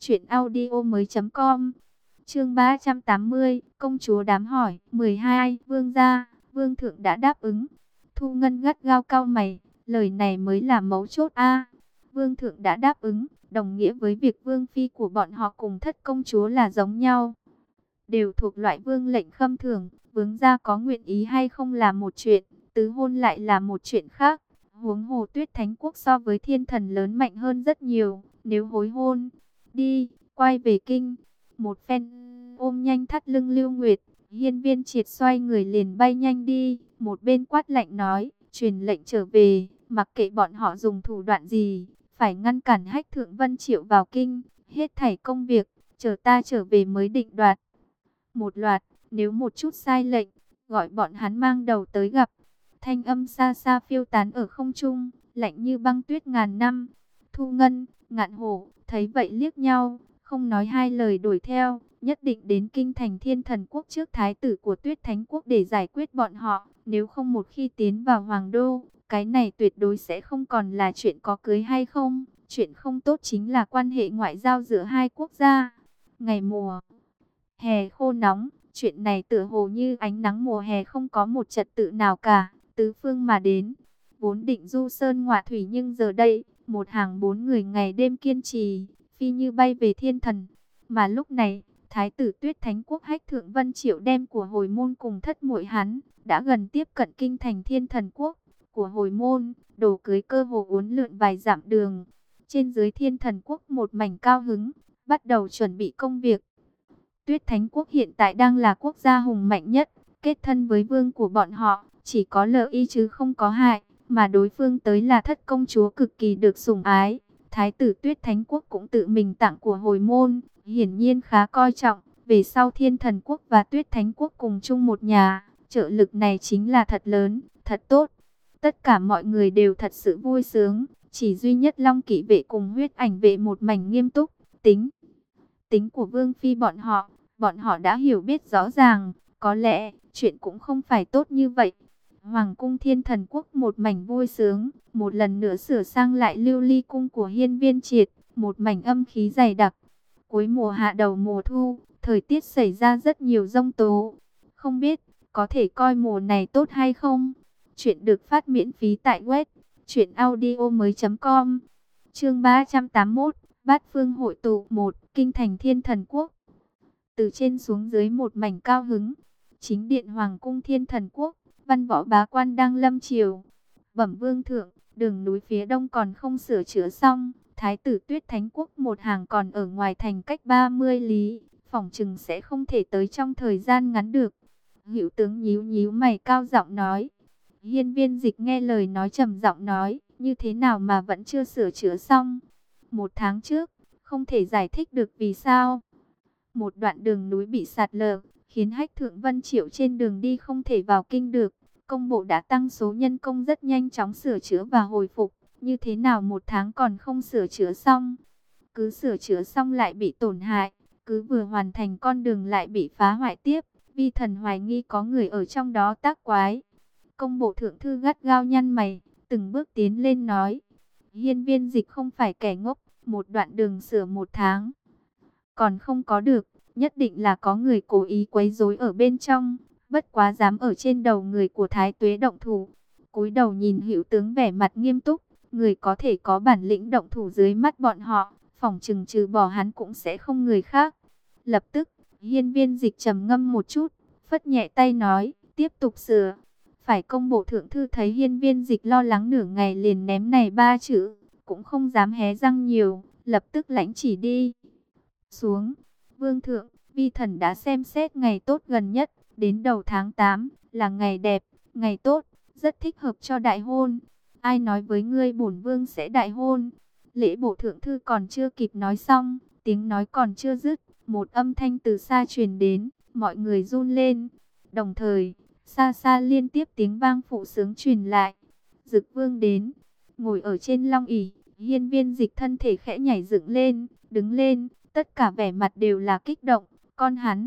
truyệnaudiomoi.com. Chương 380, công chúa đám hỏi 12, vương gia, vương thượng đã đáp ứng. Thu Ngân gắt gao cau mày, Lời này mới là mấu chốt a. Vương thượng đã đáp ứng, đồng nghĩa với việc vương phi của bọn họ cùng thất công chúa là giống nhau, đều thuộc loại vương lệnh khâm thường. Vương gia có nguyện ý hay không là một chuyện, tứ hôn lại là một chuyện khác. Huống hồ Tuyết Thánh Quốc so với Thiên Thần lớn mạnh hơn rất nhiều, nếu hối hôn, đi, quay về kinh. Một phen ôm nhanh thắt lưng Lưu Nguyệt, Hiên Viên Triệt xoay người liền bay nhanh đi, một bên quát lạnh nói, truyền lệnh trở về, mặc kệ bọn họ dùng thủ đoạn gì, phải ngăn cản Hách Thượng Vân Triệu vào kinh, hết thảy công việc, chờ ta trở về mới định đoạt. Một loạt, nếu một chút sai lệnh, gọi bọn hắn mang đầu tới gặp. Thanh âm xa xa phiêu tán ở không trung, lạnh như băng tuyết ngàn năm. Thu Ngân, Ngạn Hổ, thấy vậy liếc nhau, không nói hai lời đuổi theo, nhất định đến kinh thành Thiên Thần Quốc trước thái tử của Tuyết Thánh Quốc để giải quyết bọn họ. Nếu không một khi tiến vào Hoàng Đô, cái này tuyệt đối sẽ không còn là chuyện có cưới hay không. Chuyện không tốt chính là quan hệ ngoại giao giữa hai quốc gia. Ngày mùa hè khô nóng, chuyện này tựa hồ như ánh nắng mùa hè không có một trật tự nào cả, tứ phương mà đến. Vốn định du sơn ngoại thủy nhưng giờ đây, một hàng 4 người ngày đêm kiên trì, phi như bay về thiên thần. Mà lúc này, Thái tử Tuyết Thánh Quốc Hách Thượng Vân Triệu đem của hồi môn cùng thất muội hắn, đã gần tiếp cận kinh thành Thiên Thần Quốc. Của hồi môn, đồ cưới cơ hồ uốn lượn vài dặm đường. Trên dưới Thiên Thần Quốc một mảnh cao hứng, bắt đầu chuẩn bị công việc. Tuyết Thánh Quốc hiện tại đang là quốc gia hùng mạnh nhất, kết thân với vương của bọn họ, chỉ có lợi chứ không có hại, mà đối phương tới là thất công chúa cực kỳ được sủng ái. Thái tử Tuyết Thánh Quốc cũng tự mình tặng của hồi môn, hiển nhiên khá coi trọng, về sau Thiên Thần Quốc và Tuyết Thánh Quốc cùng chung một nhà, trợ lực này chính là thật lớn, thật tốt. Tất cả mọi người đều thật sự vui sướng, chỉ duy nhất Long Kỵ vệ cùng Huyết Ảnh vệ một mảnh nghiêm túc, tính của Vương Phi bọn họ đã hiểu biết rõ ràng, có lẽ chuyện cũng không phải tốt như vậy. Hoàng cung Thiên Thần Quốc một mảnh vui sướng, một lần nữa sửa sang lại lưu ly cung của Hiên Viên Triệt, một mảnh âm khí dày đặc. Cuối mùa hạ đầu mùa thu, thời tiết xảy ra rất nhiều giông tố. Không biết, có thể coi mùa này tốt hay không? Chuyện được phát miễn phí tại web truyệnaudiomoi.com. Chương 381, Bát Phương hội tụ 1, kinh thành Thiên Thần Quốc. Từ trên xuống dưới một mảnh cao hứng. Chính điện Hoàng cung Thiên Thần Quốc, văn võ bá quan đang lâm triều. Bẩm vương thượng, đường núi phía đông còn không sửa chữa xong. Thái tử Tuyết Thánh Quốc một hàng còn ở ngoài thành cách 30 lý. Phỏng chừng sẽ không thể tới trong thời gian ngắn được. Hữu tướng nhíu nhíu mày cao giọng nói. Hiên Viên Dịch nghe lời nói trầm giọng nói, như thế nào mà vẫn chưa sửa chữa xong? 1 tháng trước, không thể giải thích được vì sao. Một đoạn đường núi bị sạt lở, khiến Hách Thượng Vân Triệu trên đường đi không thể vào kinh được. Công bộ đã tăng số nhân công rất nhanh chóng sửa chữa và hồi phục. Như thế nào 1 tháng còn không sửa chữa xong? Cứ sửa chữa xong lại bị tổn hại, cứ vừa hoàn thành con đường lại bị phá hoại tiếp. Vi thần hoài nghi có người ở trong đó tác quái. Công bộ thượng thư gắt gao nhăn mày, từng bước tiến lên nói. Hiên Viên Dịch không phải kẻ ngốc, một đoạn đường sửa 1 tháng. Còn không có được, nhất định là có người cố ý quấy rối ở bên trong, bất quá dám ở trên đầu người của Thái Tuế động thủ. Cúi đầu nhìn Hữu tướng vẻ mặt nghiêm túc, người có thể có bản lĩnh động thủ dưới mắt bọn họ, phỏng chừng trừ bỏ hắn cũng sẽ không người khác. Lập tức, Hiên Viên Dịch trầm ngâm một chút, phất nhẹ tay nói, tiếp tục sửa. Phải công bộ thượng thư thấy Hiên Viên Dịch lo lắng nửa ngày liền ném này 3 chữ, cũng không dám hé răng nhiều, lập tức lãnh chỉ đi xuống. Vương thượng, vi thần đã xem xét ngày tốt gần nhất, đến đầu tháng 8, là ngày đẹp, ngày tốt, rất thích hợp cho đại hôn. Ai nói với ngươi bổn vương sẽ đại hôn? Lễ bộ thượng thư còn chưa kịp nói xong, tiếng nói còn chưa dứt, một âm thanh từ xa truyền đến, mọi người run lên. Đồng thời, xa xa liên tiếp tiếng vang phụ sướng truyền lại. Dực vương đến, ngồi ở trên long ỷ, Hiên Viên Dịch thân thể khẽ nhảy dựng lên, đứng lên, tất cả vẻ mặt đều là kích động. Con hắn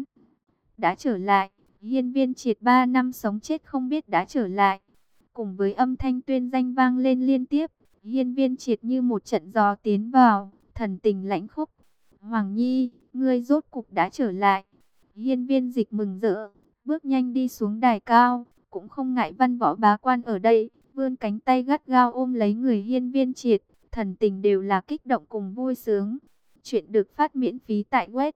đã trở lại. Hiên Viên Triệt 3 năm sống chết không biết đã trở lại. Cùng với âm thanh tuyên danh vang lên liên tiếp, Hiên Viên Triệt như một trận gió tiến vào, thần tình lãnh khốc. Hoàng Nhi, ngươi rốt cục đã trở lại. Hiên Viên Dịch mừng rỡ, bước nhanh đi xuống đài cao, cũng không ngại văn võ bá quan ở đây, vươn cánh tay gắt gao ôm lấy người Hiên Viên Triệt, thần tình đều là kích động cùng vui sướng. Chuyện được phát miễn phí tại web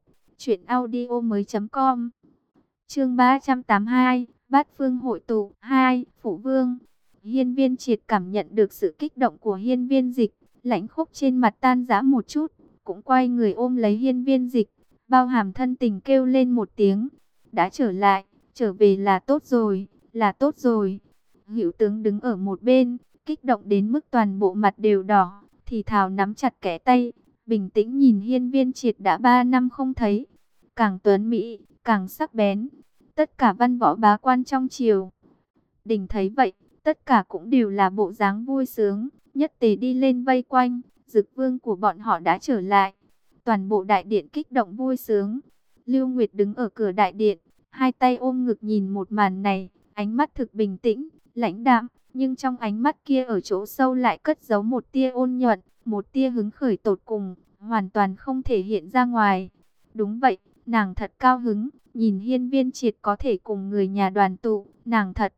truyệnaudiomoi.com. Chương 382, Bát Phương hội tụ 2, Phụ Vương. Hiên Viên Triệt cảm nhận được sự kích động của Hiên Viên Dịch, lãnh khốc trên mặt tan rã một chút, cũng quay người ôm lấy Hiên Viên Dịch, bao hàm thân tình kêu lên một tiếng, đã trở lại, trở về là tốt rồi, là tốt rồi. Hữu tướng đứng ở một bên, kích động đến mức toàn bộ mặt đều đỏ, thì thào nắm chặt kẽ tay, bình tĩnh nhìn Hiên Viên Triệt đã 3 năm không thấy, càng tuấn mỹ, càng sắc bén. Tất cả văn võ bá quan trong triều đình thấy vậy, tất cả cũng đều là bộ dáng vui sướng, nhất tề đi lên vây quanh, Dực Vương của bọn họ đã trở lại. Toàn bộ đại điện kích động vui sướng. Lưu Nguyệt đứng ở cửa đại điện, hai tay ôm ngực nhìn một màn này, ánh mắt thực bình tĩnh, lãnh đạm, nhưng trong ánh mắt kia ở chỗ sâu lại cất giấu một tia ôn nhuận, một tia hứng khởi tột cùng, hoàn toàn không thể hiện ra ngoài. Đúng vậy, nàng thật cao hứng, nhìn Hiên Viên Triệt có thể cùng người nhà đoàn tụ, nàng thật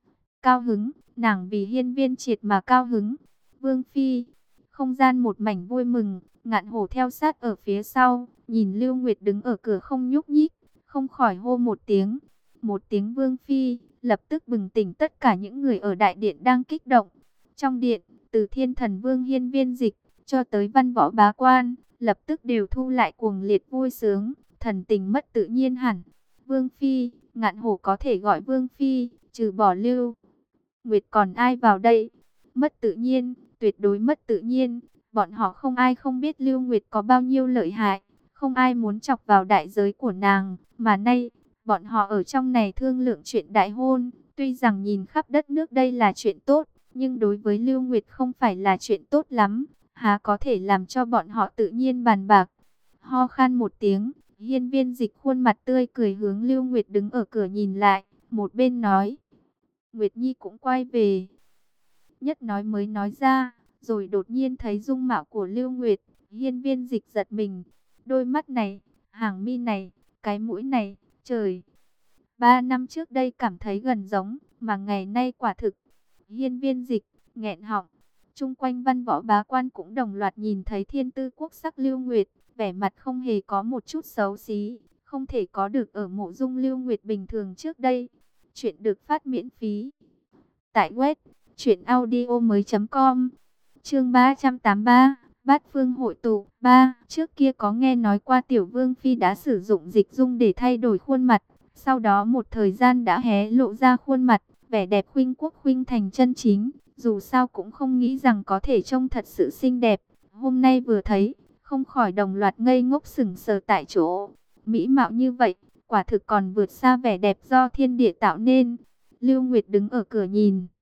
cao hứng, nàng vì Hiên Viên Triệt mà cao hứng. Vương Phi, không gian một mảnh vui mừng, Ngạn Hổ theo sát ở phía sau, nhìn Lưu Nguyệt đứng ở cửa không nhúc nhích, không khỏi hô một tiếng. Một tiếng Vương Phi, lập tức bừng tỉnh tất cả những người ở đại điện đang kích động. Trong điện, từ Thiên Thần Vương Hiên Viên Dịch, cho tới văn võ bá quan, lập tức đều thu lại cuồng liệt vui sướng, thần tình mất tự nhiên hẳn. Vương Phi, Ngạn Hổ có thể gọi Vương Phi, trừ bỏ Lưu Nguyệt còn ai vào đây? Mất tự nhiên, tuyệt đối mất tự nhiên. Bọn họ không ai không biết Lưu Nguyệt có bao nhiêu lợi hại, không ai muốn chọc vào đại giới của nàng, mà nay, bọn họ ở trong này thương lượng chuyện đại hôn, tuy rằng nhìn khắp đất nước đây là chuyện tốt, nhưng đối với Lưu Nguyệt không phải là chuyện tốt lắm, há có thể làm cho bọn họ tự nhiên bàn bạc. Ho khan một tiếng, Hiên Viên Dịch khuôn mặt tươi cười hướng Lưu Nguyệt đứng ở cửa nhìn lại, một bên nói, Nguyệt Nhi cũng quay về. Nhất nói mới nói ra, rồi đột nhiên thấy dung mạo của Lưu Nguyệt, Hiên Viên Dịch giật mình. Đôi mắt này, hàng mi này, cái mũi này, trời. 3 năm trước đây cảm thấy gần giống, mà ngày nay quả thực. Hiên Viên Dịch, nghẹn họng. Chung quanh văn võ bá quan cũng đồng loạt nhìn thấy thiên tư quốc sắc Lưu Nguyệt, vẻ mặt không hề có một chút xấu xí, không thể có được ở mộ dung Lưu Nguyệt bình thường trước đây. Chuyện được phát miễn phí tại web truyệnaudiomoi.com. Chương 383, Bát Phương hội tụ 3. Trước kia có nghe nói qua Tiểu Vương Phi đã sử dụng dịch dung để thay đổi khuôn mặt, sau đó một thời gian đã hé lộ ra khuôn mặt, vẻ đẹp khuynh quốc khuynh thành chân chính, dù sao cũng không nghĩ rằng có thể trông thật sự xinh đẹp. Hôm nay vừa thấy, không khỏi đồng loạt ngây ngốc sững sờ tại chỗ. Mỹ mạo như vậy, quả thực còn vượt xa vẻ đẹp do thiên địa tạo nên. Lưu Nguyệt đứng ở cửa nhìn